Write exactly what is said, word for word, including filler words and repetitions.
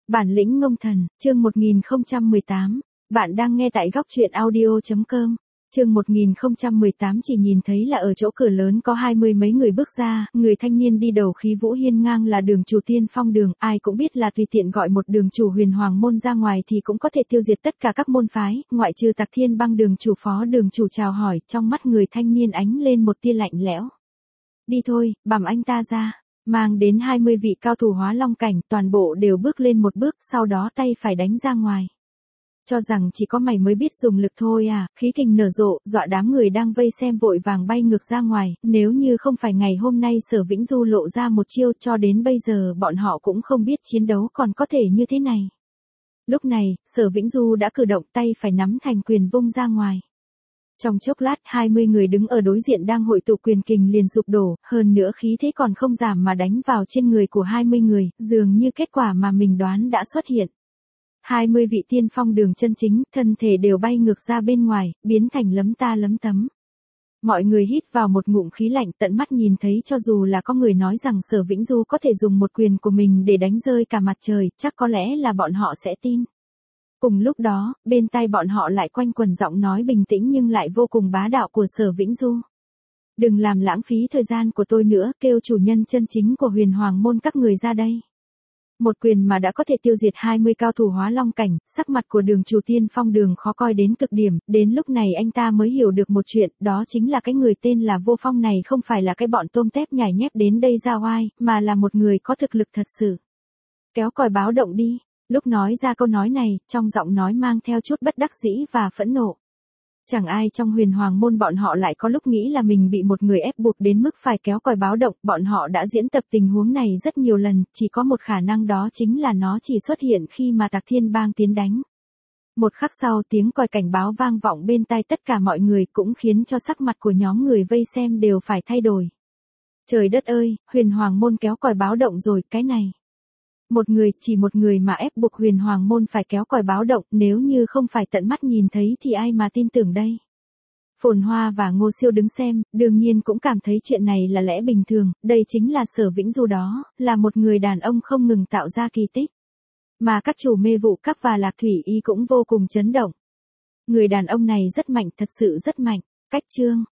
Bản lĩnh ngông thần, chương một nghìn không trăm mười tám. Bạn đang nghe tại góc truyện audio chấm com. Chương một nghìn không trăm mười tám chỉ nhìn thấy là ở chỗ cửa lớn có hai mươi mấy người bước ra, người thanh niên đi đầu khí vũ hiên ngang là đường chủ Tiên Phong đường, ai cũng biết là tùy tiện gọi một đường chủ Huyền Hoàng môn ra ngoài thì cũng có thể tiêu diệt tất cả các môn phái, ngoại trừ Tạc Thiên Bang đường chủ phó đường chủ chào hỏi, trong mắt người thanh niên ánh lên một tia lạnh lẽo. Đi thôi, bằm anh ta ra. Mang đến hai mươi vị cao thủ hóa long cảnh, toàn bộ đều bước lên một bước, sau đó tay phải đánh ra ngoài. Cho rằng chỉ có mày mới biết dùng lực thôi à, khí kình nở rộ, dọa đám người đang vây xem vội vàng bay ngược ra ngoài, nếu như không phải ngày hôm nay Sở Vĩnh Du lộ ra một chiêu cho đến bây giờ bọn họ cũng không biết chiến đấu còn có thể như thế này. Lúc này, Sở Vĩnh Du đã cử động tay phải nắm thành quyền vung ra ngoài. Trong chốc lát hai mươi người đứng ở đối diện đang hội tụ quyền kình liền sụp đổ, hơn nữa khí thế còn không giảm mà đánh vào trên người của hai mươi người, dường như kết quả mà mình đoán đã xuất hiện. hai mươi vị tiên phong đường chân chính, thân thể đều bay ngược ra bên ngoài, biến thành lấm ta lấm tấm. Mọi người hít vào một ngụm khí lạnh, tận mắt nhìn thấy cho dù là có người nói rằng Sở Vĩnh Du có thể dùng một quyền của mình để đánh rơi cả mặt trời, chắc có lẽ là bọn họ sẽ tin. Cùng lúc đó, bên tai bọn họ lại quanh quẩn giọng nói bình tĩnh nhưng lại vô cùng bá đạo của Sở Vĩnh Du. Đừng làm lãng phí thời gian của tôi nữa, kêu chủ nhân chân chính của Huyền Hoàng môn các người ra đây. Một quyền mà đã có thể tiêu diệt hai mươi cao thủ hóa long cảnh, sắc mặt của đường chủ Tiên Phong đường khó coi đến cực điểm, đến lúc này anh ta mới hiểu được một chuyện, đó chính là cái người tên là Vô Phong này không phải là cái bọn tôm tép nhảy nhép đến đây ra oai, mà là một người có thực lực thật sự. Kéo còi báo động đi. Lúc nói ra câu nói này, trong giọng nói mang theo chút bất đắc dĩ và phẫn nộ. Chẳng ai trong Huyền Hoàng môn bọn họ lại có lúc nghĩ là mình bị một người ép buộc đến mức phải kéo còi báo động, bọn họ đã diễn tập tình huống này rất nhiều lần, chỉ có một khả năng đó chính là nó chỉ xuất hiện khi mà Tạc Thiên Bang tiến đánh. Một khắc sau tiếng còi cảnh báo vang vọng bên tai tất cả mọi người cũng khiến cho sắc mặt của nhóm người vây xem đều phải thay đổi. Trời đất ơi, Huyền Hoàng môn kéo còi báo động rồi, cái này. Một người, chỉ một người mà ép buộc Huyền Hoàng môn phải kéo còi báo động, nếu như không phải tận mắt nhìn thấy thì ai mà tin tưởng đây. Phồn Hoa và Ngô Siêu đứng xem, đương nhiên cũng cảm thấy chuyện này là lẽ bình thường, đây chính là Sở Vĩnh Du đó, là một người đàn ông không ngừng tạo ra kỳ tích. Mà các chủ mê vụ các và Lạc Thủy Y cũng vô cùng chấn động. Người đàn ông này rất mạnh, thật sự rất mạnh. Cách chương,